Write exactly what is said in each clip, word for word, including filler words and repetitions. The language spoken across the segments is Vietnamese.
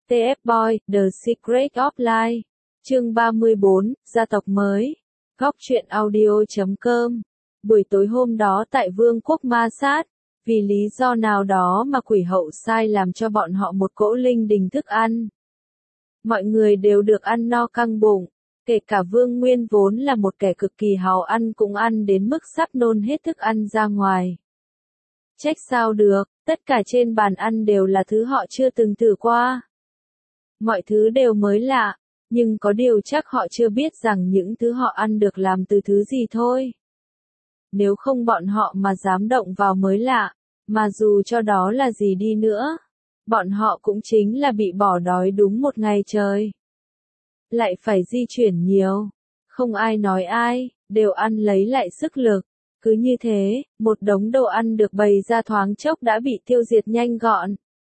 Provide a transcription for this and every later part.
tê ép Boy, The Secret of Life. Chương ba mươi bốn, Gia tộc mới. Góc truyện audio chấm com. Buổi tối hôm đó tại Vương quốc Ma Sát, vì lý do nào đó mà quỷ hậu sai làm cho bọn họ một cỗ linh đình thức ăn. Mọi người đều được ăn no căng bụng, kể cả Vương Nguyên vốn là một kẻ cực kỳ hào ăn cũng ăn đến mức sắp nôn hết thức ăn ra ngoài. Trách sao được, tất cả trên bàn ăn đều là thứ họ chưa từng thử qua. Mọi thứ đều mới lạ, nhưng có điều chắc họ chưa biết rằng những thứ họ ăn được làm từ thứ gì thôi. Nếu không bọn họ mà dám động vào mới lạ, mà dù cho đó là gì đi nữa, bọn họ cũng chính là bị bỏ đói đúng một ngày trời. Lại phải di chuyển nhiều, không ai nói ai, đều ăn lấy lại sức lực. Cứ như thế, một đống đồ ăn được bày ra thoáng chốc đã bị tiêu diệt nhanh gọn.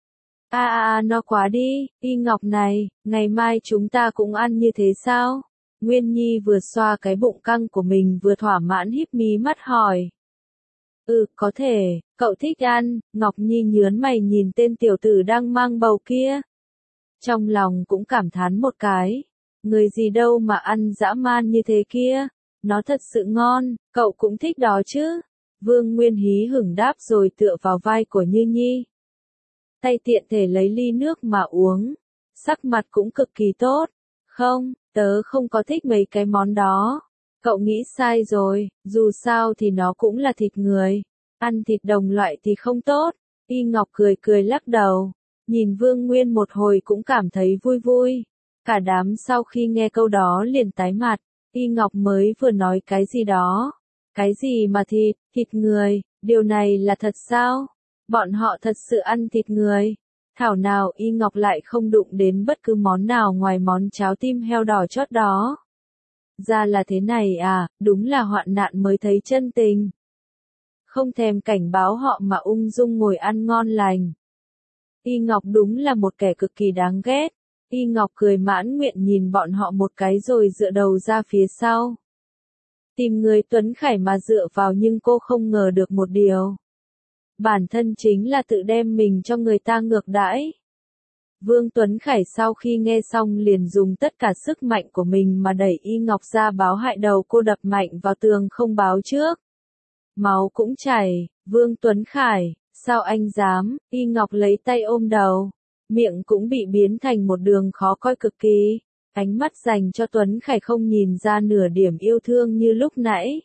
A a a no quá đi, Y Ngọc này, ngày mai chúng ta cũng ăn như thế sao? Nguyên Nhi vừa xoa cái bụng căng của mình vừa thỏa mãn híp mí mắt hỏi. Ừ, có thể, cậu thích ăn, Ngọc Nhi nhớn mày nhìn tên tiểu tử đang mang bầu kia. Trong lòng cũng cảm thán một cái, người gì đâu mà ăn dã man như thế kia, nó thật sự ngon, cậu cũng thích đó chứ? Vương Nguyên hí hửng đáp rồi tựa vào vai của Như Nhi. Tay tiện thể lấy ly nước mà uống, sắc mặt cũng cực kỳ tốt. Không, tớ không có thích mấy cái món đó. Cậu nghĩ sai rồi, dù sao thì nó cũng là thịt người. Ăn thịt đồng loại thì không tốt. Y Ngọc cười cười lắc đầu, nhìn Vương Nguyên một hồi cũng cảm thấy vui vui. Cả đám sau khi nghe câu đó liền tái mặt. Y Ngọc mới vừa nói cái gì đó. Cái gì mà thịt, thịt người, điều này là thật sao? Bọn họ thật sự ăn thịt người. Thảo nào Y Ngọc lại không đụng đến bất cứ món nào ngoài món cháo tim heo đỏ chót đó. Ra là thế này à, đúng là hoạn nạn mới thấy chân tình. Không thèm cảnh báo họ mà ung dung ngồi ăn ngon lành. Y Ngọc đúng là một kẻ cực kỳ đáng ghét. Y Ngọc cười mãn nguyện nhìn bọn họ một cái rồi dựa đầu ra phía sau. Tìm người Tuấn Khải mà dựa vào nhưng cô không ngờ được một điều. Bản thân chính là tự đem mình cho người ta ngược đãi. Vương Tuấn Khải sau khi nghe xong liền dùng tất cả sức mạnh của mình mà đẩy Y Ngọc ra báo hại đầu cô đập mạnh vào tường không báo trước. Máu cũng chảy, Vương Tuấn Khải, sao anh dám? Y Ngọc lấy tay ôm đầu, miệng cũng bị biến thành một đường khó coi cực kỳ. Ánh mắt dành cho Tuấn Khải không nhìn ra nửa điểm yêu thương như lúc nãy.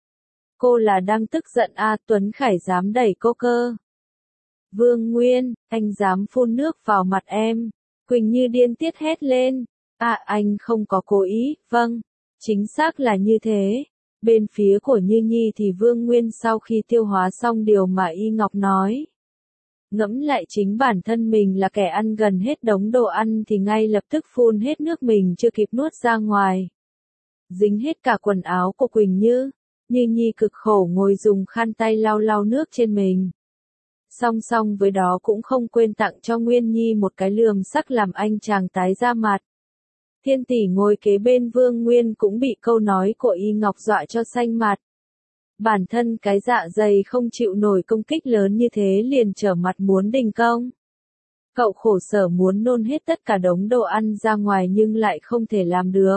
Cô là đang tức giận à, Tuấn Khải dám đẩy cô cơ. Vương Nguyên, anh dám phun nước vào mặt em. Quỳnh Như điên tiết hét lên. À, anh không có cố ý, vâng, chính xác là như thế. Bên phía của Như Nhi thì Vương Nguyên sau khi tiêu hóa xong điều mà Y Ngọc nói. Ngẫm lại chính bản thân mình là kẻ ăn gần hết đống đồ ăn thì ngay lập tức phun hết nước mình chưa kịp nuốt ra ngoài. Dính hết cả quần áo của Quỳnh Như. Như Nhi cực khổ ngồi dùng khăn tay lau lau nước trên mình. Song song với đó cũng không quên tặng cho Nguyên Nhi một cái lườm sắc làm anh chàng tái ra mặt. Thiên tỷ ngồi kế bên Vương Nguyên cũng bị câu nói của Y Ngọc dọa cho xanh mặt. Bản thân cái dạ dày không chịu nổi công kích lớn như thế liền trở mặt muốn đình công. Cậu khổ sở muốn nôn hết tất cả đống đồ ăn ra ngoài nhưng lại không thể làm được.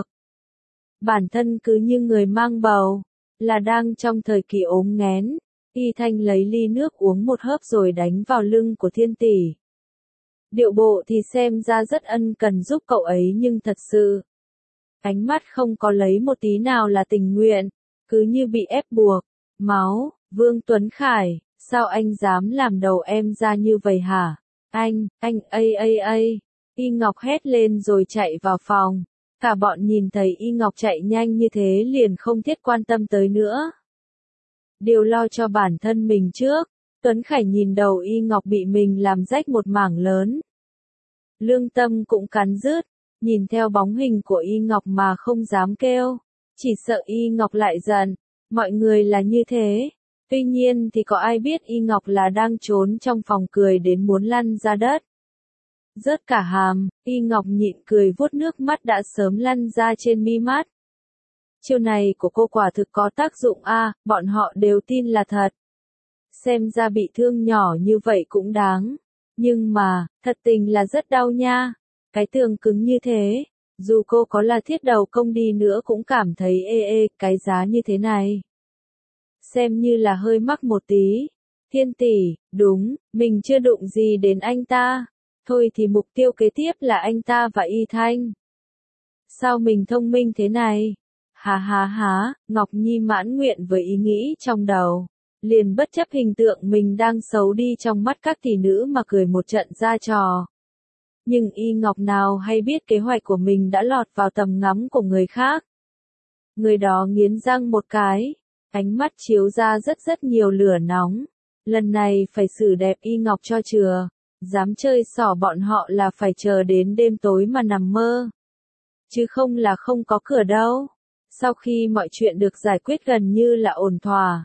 Bản thân cứ như người mang bầu, là đang trong thời kỳ ốm nghén. Y Thanh lấy ly nước uống một hớp rồi đánh vào lưng của Thiên tỷ. Điệu bộ thì xem ra rất ân cần giúp cậu ấy nhưng thật sự, ánh mắt không có lấy một tí nào là tình nguyện, cứ như bị ép buộc. Máu, Vương Tuấn Khải, sao anh dám làm đầu em ra như vậy hả? Anh, anh, ây ây ây. Y Ngọc hét lên rồi chạy vào phòng. Cả bọn nhìn thấy Y Ngọc chạy nhanh như thế liền không thiết quan tâm tới nữa. Điều lo cho bản thân mình trước. Tuấn Khải nhìn đầu Y Ngọc bị mình làm rách một mảng lớn. Lương tâm cũng cắn rứt, nhìn theo bóng hình của Y Ngọc mà không dám kêu. Chỉ sợ Y Ngọc lại giận. Mọi người là như thế. Tuy nhiên thì có ai biết Y Ngọc là đang trốn trong phòng cười đến muốn lăn ra đất. Rớt cả hàm, Y Ngọc nhịn cười vuốt nước mắt đã sớm lăn ra trên mi mắt. Chiêu này của cô quả thực có tác dụng a, à, bọn họ đều tin là thật. Xem ra bị thương nhỏ như vậy cũng đáng. Nhưng mà, thật tình là rất đau nha. Cái tường cứng như thế, dù cô có là thiết đầu công đi nữa cũng cảm thấy ê ê, cái giá như thế này. Xem như là hơi mắc một tí. Thiên tỷ, đúng, mình chưa đụng gì đến anh ta. Thôi thì mục tiêu kế tiếp là anh ta và Y Thanh. Sao mình thông minh thế này? Hà hà hà, Ngọc Nhi mãn nguyện với ý nghĩ trong đầu. Liền bất chấp hình tượng mình đang xấu đi trong mắt các tỷ nữ mà cười một trận ra trò. Nhưng Y Ngọc nào hay biết kế hoạch của mình đã lọt vào tầm ngắm của người khác. Người đó nghiến răng một cái, ánh mắt chiếu ra rất rất nhiều lửa nóng. Lần này phải xử đẹp Y Ngọc cho chừa, dám chơi xỏ bọn họ là phải chờ đến đêm tối mà nằm mơ. Chứ không là không có cửa đâu. Sau khi mọi chuyện được giải quyết gần như là ổn thỏa,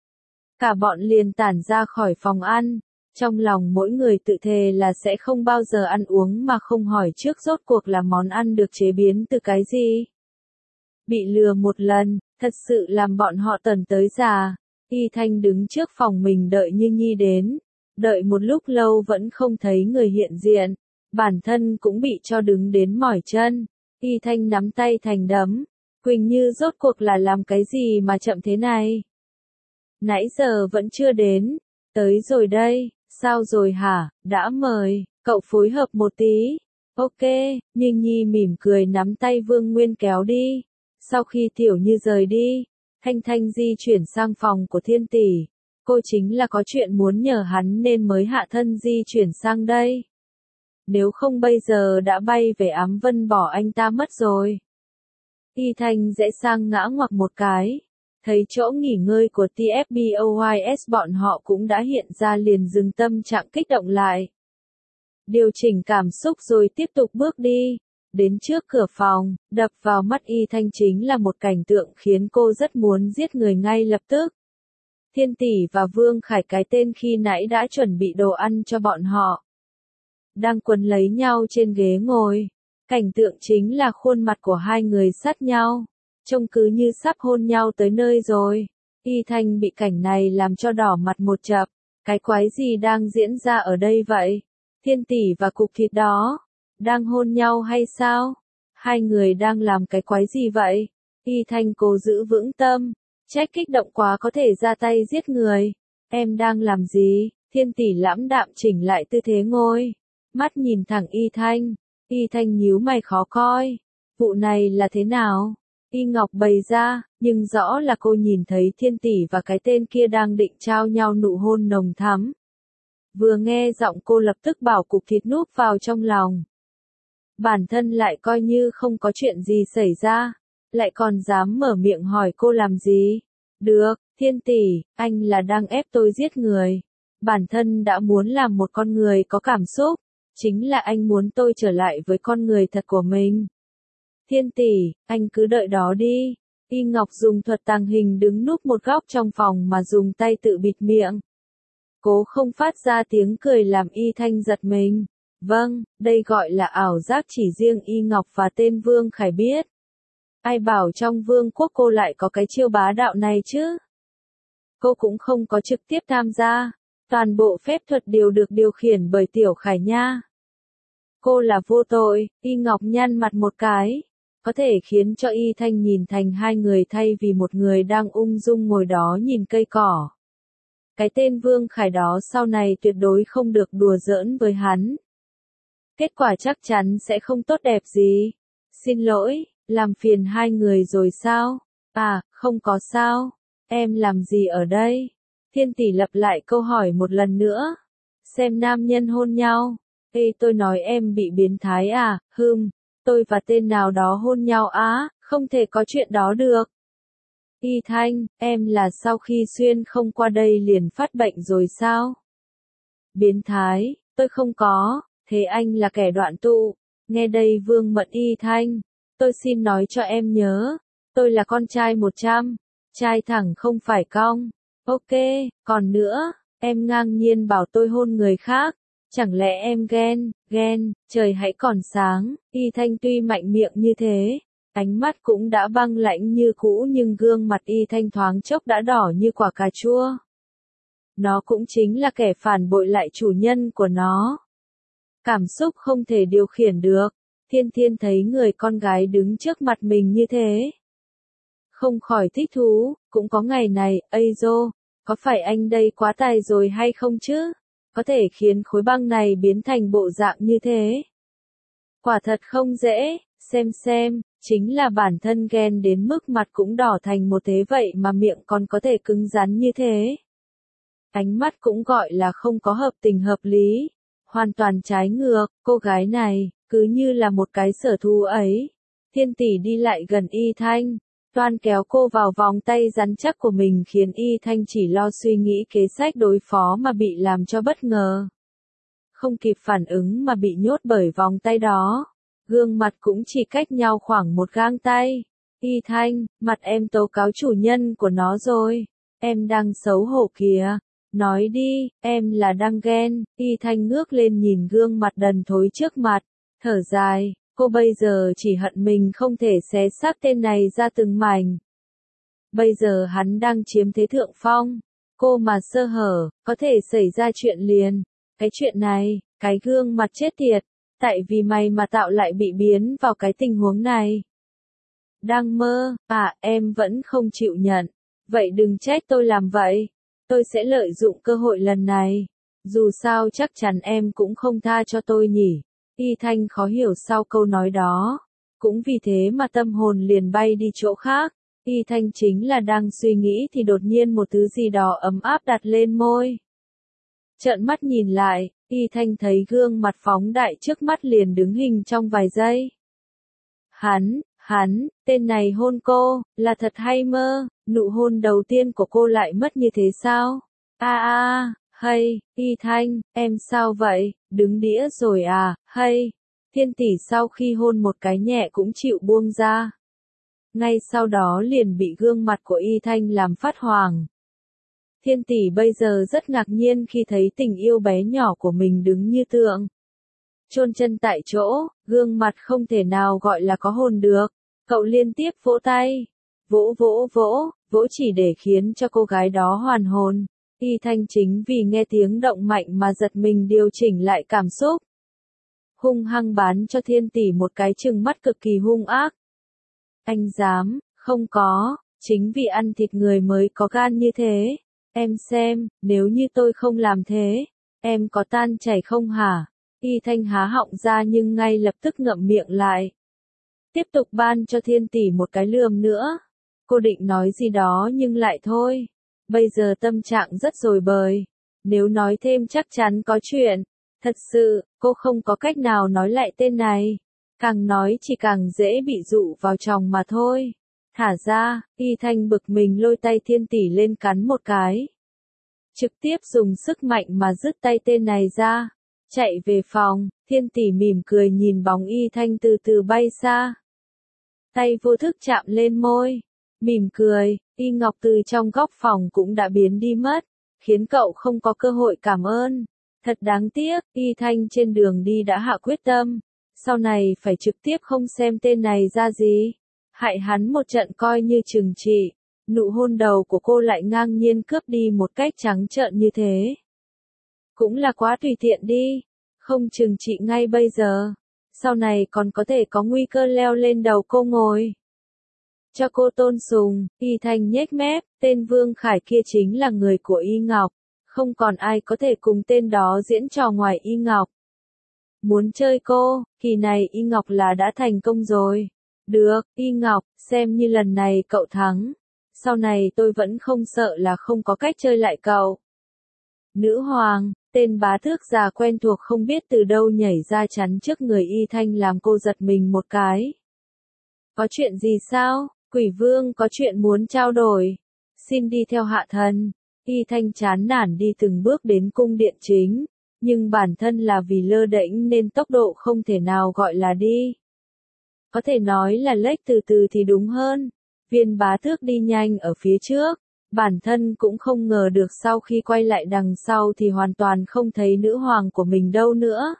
cả bọn liền tản ra khỏi phòng ăn. Trong lòng mỗi người tự thề là sẽ không bao giờ ăn uống mà không hỏi trước rốt cuộc là món ăn được chế biến từ cái gì. Bị lừa một lần, thật sự làm bọn họ tần tới già. Y Thanh đứng trước phòng mình đợi Như Nhi đến. Đợi một lúc lâu vẫn không thấy người hiện diện. Bản thân cũng bị cho đứng đến mỏi chân. Y Thanh nắm tay thành đấm. Quỳnh Như rốt cuộc là làm cái gì mà chậm thế này? Nãy giờ vẫn chưa đến. Tới rồi đây. Sao rồi hả? Đã mời. Cậu phối hợp một tí. Ok. Như Nhi mỉm cười nắm tay Vương Nguyên kéo đi. Sau khi Tiểu Như rời đi, Thanh Thanh di chuyển sang phòng của Thiên tỷ. Cô chính là có chuyện muốn nhờ hắn nên mới hạ thân di chuyển sang đây. Nếu không bây giờ đã bay về Ám Vân bỏ anh ta mất rồi. Y Thanh dễ sang ngã ngoặc một cái. Thấy chỗ nghỉ ngơi của tê ép bê ô ét bọn họ cũng đã hiện ra liền dừng tâm trạng kích động lại. Điều chỉnh cảm xúc rồi tiếp tục bước đi. Đến trước cửa phòng, đập vào mắt Y Thanh chính là một cảnh tượng khiến cô rất muốn giết người ngay lập tức. Thiên tỷ và Vương Khải cái tên khi nãy đã chuẩn bị đồ ăn cho bọn họ. Đang quấn lấy nhau trên ghế ngồi. Cảnh tượng chính là khuôn mặt của hai người sát nhau. Trông cứ như sắp hôn nhau tới nơi rồi. Y Thanh bị cảnh này làm cho đỏ mặt một chập. Cái quái gì đang diễn ra ở đây vậy? Thiên tỷ và cục thịt đó đang hôn nhau hay sao? Hai người đang làm cái quái gì vậy? Y Thanh cố giữ vững tâm. Trách kích động quá có thể ra tay giết người. Em đang làm gì? Thiên tỷ lãm đạm chỉnh lại tư thế ngồi. Mắt nhìn thẳng Y Thanh. Y Thanh nhíu mày khó coi. Vụ này là thế nào? Y Ngọc bày ra, nhưng rõ là cô nhìn thấy Thiên tỷ và cái tên kia đang định trao nhau nụ hôn nồng thắm. Vừa nghe giọng cô lập tức bảo cục thịt núp vào trong lòng. Bản thân lại coi như không có chuyện gì xảy ra, lại còn dám mở miệng hỏi cô làm gì. Được, Thiên tỷ, anh là đang ép tôi giết người. Bản thân đã muốn làm một con người có cảm xúc, chính là anh muốn tôi trở lại với con người thật của mình. Thiên tỷ, anh cứ đợi đó đi. Y Ngọc dùng thuật tàng hình đứng núp một góc trong phòng mà dùng tay tự bịt miệng. Cố không phát ra tiếng cười làm Y Thanh giật mình. Vâng, đây gọi là ảo giác chỉ riêng Y Ngọc và tên Vương Khải biết. Ai bảo trong vương quốc cô lại có cái chiêu bá đạo này chứ? Cô cũng không có trực tiếp tham gia. Toàn bộ phép thuật đều được điều khiển bởi Tiểu Khải nha. Cô là vô tội. Y Ngọc nhăn mặt một cái. Có thể khiến cho Y Thanh nhìn thành hai người thay vì một người đang ung dung ngồi đó nhìn cây cỏ. Cái tên Vương Khải đó sau này tuyệt đối không được đùa giỡn với hắn. Kết quả chắc chắn sẽ không tốt đẹp gì. Xin lỗi, làm phiền hai người rồi sao? À, không có sao. Em làm gì ở đây? Thiên tỷ lặp lại câu hỏi một lần nữa. Xem nam nhân hôn nhau. Ê, tôi nói em bị biến thái à? Hừm, tôi và tên nào đó hôn nhau á, không thể có chuyện đó được. Y Thanh, em là sau khi xuyên không qua đây liền phát bệnh rồi sao? Biến thái, tôi không có. Thế anh là kẻ đoạn tụ. Nghe đây Vương Mận. Y Thanh, tôi xin nói cho em nhớ, tôi là con trai một trăm, trai thẳng không phải cong. Ok, còn nữa, em ngang nhiên bảo tôi hôn người khác, chẳng lẽ em ghen, ghen, trời hãy còn sáng. Y Thanh tuy mạnh miệng như thế, ánh mắt cũng đã băng lãnh như cũ nhưng gương mặt Y Thanh thoáng chốc đã đỏ như quả cà chua. Nó cũng chính là kẻ phản bội lại chủ nhân của nó. Cảm xúc không thể điều khiển được, Thiên Thiên thấy người con gái đứng trước mặt mình như thế. Không khỏi thích thú, cũng có ngày này, ây dô, có phải anh đây quá tài rồi hay không chứ? Có thể khiến khối băng này biến thành bộ dạng như thế. Quả thật không dễ, xem xem, chính là bản thân ghen đến mức mặt cũng đỏ thành một thế vậy mà miệng còn có thể cứng rắn như thế. Ánh mắt cũng gọi là không có hợp tình hợp lý, hoàn toàn trái ngược, cô gái này, cứ như là một cái sở thú ấy. Thiên Tỷ đi lại gần Y Thanh, toan kéo cô vào vòng tay rắn chắc của mình khiến Y Thanh chỉ lo suy nghĩ kế sách đối phó mà bị làm cho bất ngờ. Không kịp phản ứng mà bị nhốt bởi vòng tay đó. Gương mặt cũng chỉ cách nhau khoảng một gang tay. Y Thanh, mặt em tố cáo chủ nhân của nó rồi. Em đang xấu hổ kìa. Nói đi, em là đang ghen. Y Thanh ngước lên nhìn gương mặt đần thối trước mặt. Thở dài, cô bây giờ chỉ hận mình không thể xé xác tên này ra từng mảnh. Bây giờ hắn đang chiếm thế thượng phong. Cô mà sơ hở, có thể xảy ra chuyện liền. Cái chuyện này, cái gương mặt chết tiệt. Tại vì mày mà tạo lại bị biến vào cái tình huống này. Đang mơ, à em vẫn không chịu nhận. Vậy đừng trách tôi làm vậy. Tôi sẽ lợi dụng cơ hội lần này. Dù sao chắc chắn em cũng không tha cho tôi nhỉ. Y Thanh khó hiểu sau câu nói đó. Cũng vì thế mà tâm hồn liền bay đi chỗ khác. Y Thanh chính là đang suy nghĩ thì đột nhiên một thứ gì đó ấm áp đặt lên môi. Trợn mắt nhìn lại, Y Thanh thấy gương mặt phóng đại trước mắt liền đứng hình trong vài giây. Hắn, hắn, tên này hôn cô, là thật hay mơ, nụ hôn đầu tiên của cô lại mất như thế sao? A a, hay, Y Thanh, em sao vậy, đứng đĩa rồi à, hay. Thiên Tỷ sau khi hôn một cái nhẹ cũng chịu buông ra. Ngay sau đó liền bị gương mặt của Y Thanh làm phát hoàng. Thiên Tỷ bây giờ rất ngạc nhiên khi thấy tình yêu bé nhỏ của mình đứng như tượng. Chôn chân tại chỗ, gương mặt không thể nào gọi là có hồn được. Cậu liên tiếp vỗ tay. Vỗ vỗ vỗ, vỗ chỉ để khiến cho cô gái đó hoàn hồn. Y Thanh chính vì nghe tiếng động mạnh mà giật mình điều chỉnh lại cảm xúc. Hung hăng bán cho Thiên Tỷ một cái trừng mắt cực kỳ hung ác. Anh dám, không có, chính vì ăn thịt người mới có gan như thế. Em xem, nếu như tôi không làm thế, em có tan chảy không hả? Y Thanh há họng ra nhưng ngay lập tức ngậm miệng lại. Tiếp tục ban cho Thiên Tỷ một cái lườm nữa. Cô định nói gì đó nhưng lại thôi. Bây giờ tâm trạng rất dồi bời. Nếu nói thêm chắc chắn có chuyện. Thật sự, cô không có cách nào nói lại tên này. Càng nói chỉ càng dễ bị dụ vào chồng mà thôi. Thả ra, Y Thanh bực mình lôi tay Thiên Tỷ lên cắn một cái. Trực tiếp dùng sức mạnh mà dứt tay tên này ra. Chạy về phòng, Thiên Tỷ mỉm cười nhìn bóng Y Thanh từ từ bay xa. Tay vô thức chạm lên môi. Mỉm cười, Y Ngọc từ trong góc phòng cũng đã biến đi mất. Khiến cậu không có cơ hội cảm ơn. Thật đáng tiếc, Y Thanh trên đường đi đã hạ quyết tâm. Sau này phải trực tiếp không xem tên này ra gì. Hại hắn một trận coi như trừng trị. Nụ hôn đầu của cô lại ngang nhiên cướp đi một cách trắng trợn như thế. Cũng là quá tùy tiện đi. Không trừng trị ngay bây giờ. Sau này còn có thể có nguy cơ leo lên đầu cô ngồi. Cho cô tôn sùng, Y Thanh nhếch mép, tên Vương Khải kia chính là người của Y Ngọc. Không còn ai có thể cùng tên đó diễn trò ngoài Y Ngọc. Muốn chơi cô, kỳ này Y Ngọc là đã thành công rồi. Được, Y Ngọc, xem như lần này cậu thắng. Sau này tôi vẫn không sợ là không có cách chơi lại cậu. Nữ hoàng, tên bá tước già quen thuộc không biết từ đâu nhảy ra chắn trước người Y Thanh làm cô giật mình một cái. Có chuyện gì sao? Quỷ vương có chuyện muốn trao đổi. Xin đi theo hạ thần. Y Thanh chán nản đi từng bước đến cung điện chính. Nhưng bản thân là vì lơ đễnh nên tốc độ không thể nào gọi là đi. Có thể nói là lếch từ từ thì đúng hơn. Viên bá tước đi nhanh ở phía trước. Bản thân cũng không ngờ được sau khi quay lại đằng sau thì hoàn toàn không thấy nữ hoàng của mình đâu nữa.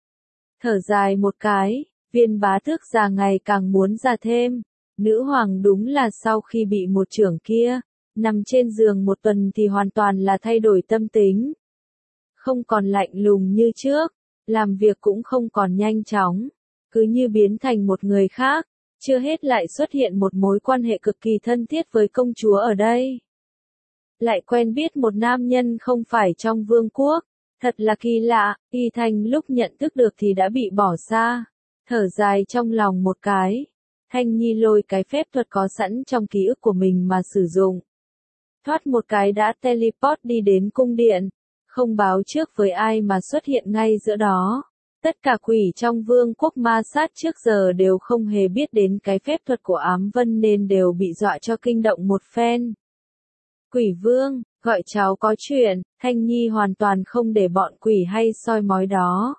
Thở dài một cái, viên bá tước già ngày càng muốn ra thêm. Nữ hoàng đúng là sau khi bị một trưởng kia, nằm trên giường một tuần thì hoàn toàn là thay đổi tâm tính. Không còn lạnh lùng như trước, làm việc cũng không còn nhanh chóng. cứ như biến thành một người khác, chưa hết lại xuất hiện một mối quan hệ cực kỳ thân thiết với công chúa ở đây. Lại quen biết một nam nhân không phải trong vương quốc, thật là kỳ lạ, Y Thanh lúc nhận thức được thì đã bị bỏ xa, thở dài trong lòng một cái. Thanh Nhi lôi cái phép thuật có sẵn trong ký ức của mình mà sử dụng. Thoát một cái đã teleport đi đến cung điện, không báo trước với ai mà xuất hiện ngay giữa đó. Tất cả quỷ trong vương quốc ma sát trước giờ đều không hề biết đến cái phép thuật của ám vân nên đều bị dọa cho kinh động một phen. Quỷ vương, gọi cháu có chuyện, Thanh Nhi hoàn toàn không để bọn quỷ hay soi mói đó.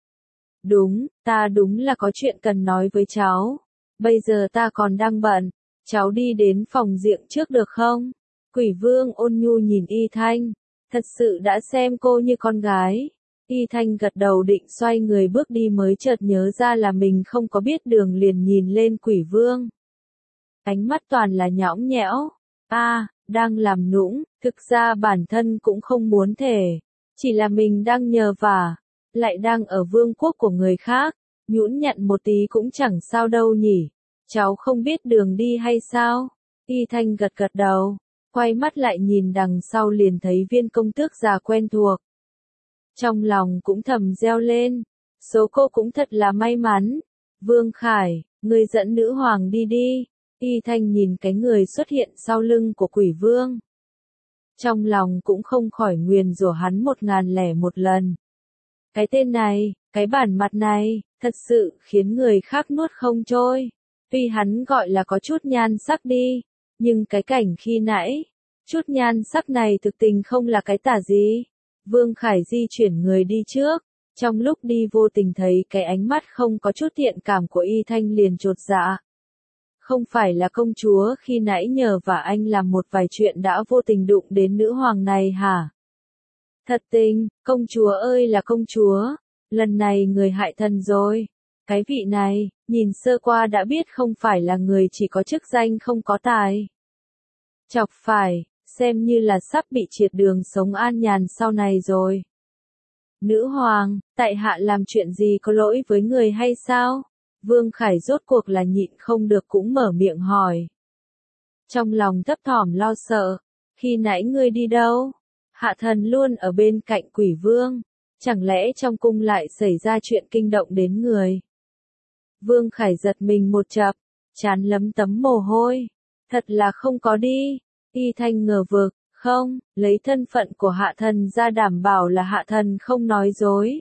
Đúng, ta đúng là có chuyện cần nói với cháu. Bây giờ ta còn đang bận, cháu đi đến phòng riêng trước được không? Quỷ vương ôn nhu nhìn Y Thanh, thật sự đã xem cô như con gái. Y Thanh gật đầu định xoay người bước đi mới chợt nhớ ra là mình không có biết đường liền nhìn lên quỷ vương. Ánh mắt toàn là nhõng nhẽo. À, đang làm nũng, thực ra bản thân cũng không muốn thể. Chỉ là mình đang nhờ vả, lại đang ở vương quốc của người khác. Nhũn nhặn một tí cũng chẳng sao đâu nhỉ. Cháu không biết đường đi hay sao? Y Thanh gật gật đầu, quay mắt lại nhìn đằng sau liền thấy viên công tước già quen thuộc. Trong lòng cũng thầm reo lên, số cô cũng thật là may mắn. Vương Khải, ngươi dẫn nữ hoàng đi đi. Y Thanh nhìn cái người xuất hiện sau lưng của quỷ vương. Trong lòng cũng không khỏi nguyền rủa hắn một ngàn lẻ một lần. Cái tên này, cái bản mặt này, thật sự khiến người khác nuốt không trôi. Tuy hắn gọi là có chút nhan sắc đi, nhưng cái cảnh khi nãy, chút nhan sắc này thực tình không là cái tả gì. Vương Khải di chuyển người đi trước, trong lúc đi vô tình thấy cái ánh mắt không có chút thiện cảm của Y Thanh liền chột dạ. Không phải là công chúa khi nãy nhờ và anh làm một vài chuyện đã vô tình đụng đến nữ hoàng này hả? Thật tình, công chúa ơi là công chúa, lần này người hại thần rồi. Cái vị này, nhìn sơ qua đã biết không phải là người chỉ có chức danh không có tài. Chọc phải, xem như là sắp bị triệt đường sống an nhàn sau này rồi. Nữ hoàng, tại hạ làm chuyện gì có lỗi với người hay sao? Vương Khải rốt cuộc là nhịn không được cũng mở miệng hỏi. Trong lòng thấp thỏm lo sợ, khi nãy ngươi đi đâu? Hạ thần luôn ở bên cạnh quỷ vương, chẳng lẽ trong cung lại xảy ra chuyện kinh động đến người? Vương Khải giật mình một chập, trán lấm tấm mồ hôi, thật là không có đi. Y Thanh ngờ vực, không, lấy thân phận của hạ thần ra đảm bảo là hạ thần không nói dối.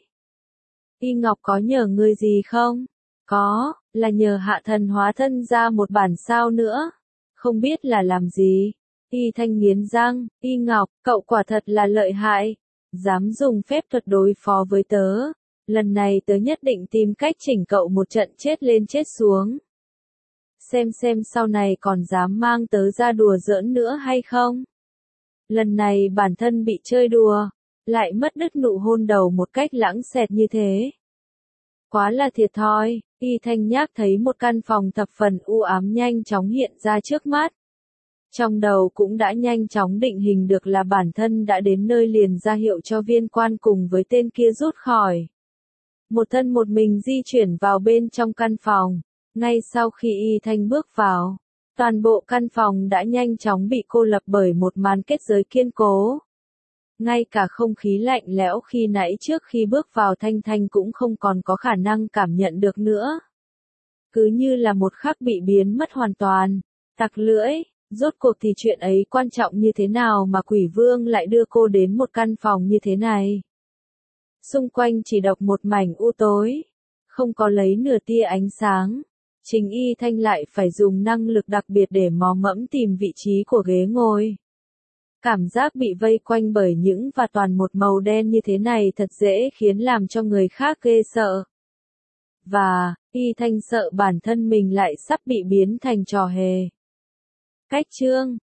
Y Ngọc có nhờ ngươi gì không? Có, là nhờ hạ thần hóa thân ra một bản sao nữa. Không biết là làm gì. Y Thanh nghiến răng, Y Ngọc, cậu quả thật là lợi hại. Dám dùng phép thuật đối phó với tớ. Lần này tớ nhất định tìm cách chỉnh cậu một trận chết lên chết xuống. Xem xem sau này còn dám mang tớ ra đùa giỡn nữa hay không. Lần này bản thân bị chơi đùa, lại mất đứt nụ hôn đầu một cách lãng xẹt như thế. Quá là thiệt thòi. Y Thanh nhác thấy một căn phòng thập phần u ám nhanh chóng hiện ra trước mắt. Trong đầu cũng đã nhanh chóng định hình được là bản thân đã đến nơi liền ra hiệu cho viên quan cùng với tên kia rút khỏi. Một thân một mình di chuyển vào bên trong căn phòng. Ngay sau khi Y Thanh bước vào, toàn bộ căn phòng đã nhanh chóng bị cô lập bởi một màn kết giới kiên cố. Ngay cả không khí lạnh lẽo khi nãy trước khi bước vào Thanh Thanh cũng không còn có khả năng cảm nhận được nữa. Cứ như là một khắc bị biến mất hoàn toàn. Tặc lưỡi, rốt cuộc thì chuyện ấy quan trọng như thế nào mà quỷ vương lại đưa cô đến một căn phòng như thế này. Xung quanh chỉ độc một mảnh u tối, không có lấy nửa tia ánh sáng. Trình Y Thanh lại phải dùng năng lực đặc biệt để mò mẫm tìm vị trí của ghế ngồi. Cảm giác bị vây quanh bởi những và toàn một màu đen như thế này thật dễ khiến làm cho người khác ghê sợ. Và, Y Thanh sợ bản thân mình lại sắp bị biến thành trò hề. Cách chương